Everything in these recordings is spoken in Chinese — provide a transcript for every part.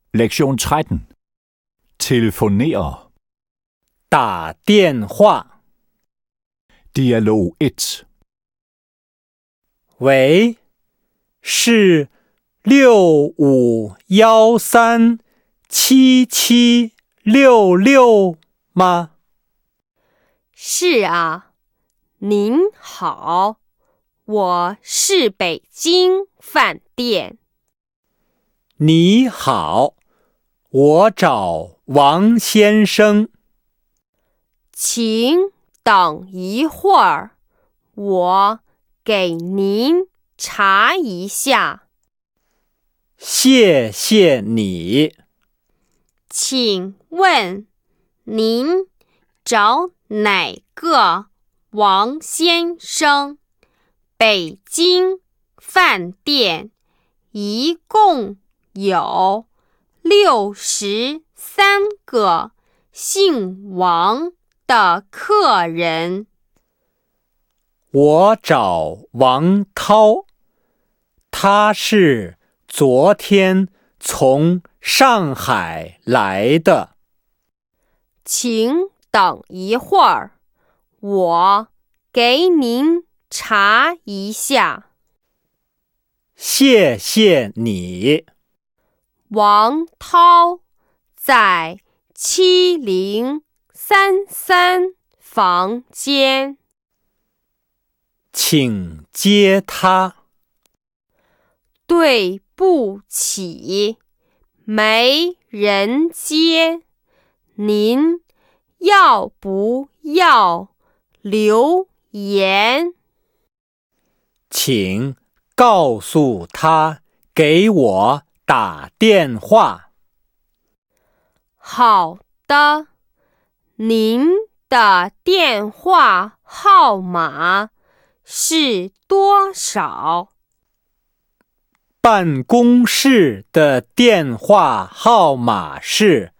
Lektion 13. Telefonere. 打电话。 Dialog 1. 喂，是65137766吗？ 是啊，您好，我是北京饭店。 你好，我找王先生。 请等一会儿，我给您查一下。 谢谢你。 请问您找哪个王先生？北京饭店一共有63个姓王的客人。 我找王涛，他是昨天从上海来的。 请等一会儿，我给您查一下。 谢谢你。 王涛在7033房间。 请接他。 对不起，没人接。您要不要留言？ 请告诉他给我打电话。 好的，您的电话号码是多少？ 办公室的电话号码是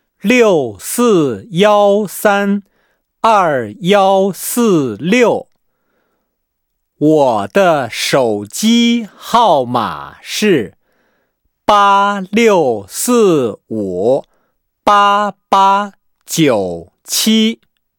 64132146。我的手机号码是86458897。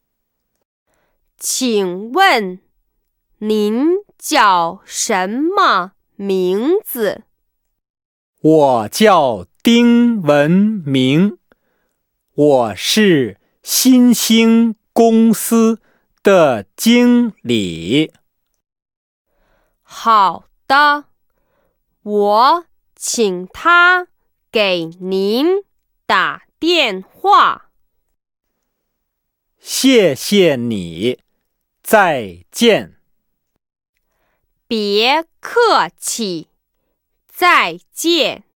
请问您叫什么名字？ 我叫丁文明，我是新兴公司的经理。 好的，我请他给您打电话。 谢谢你，再见。 别客气，再见。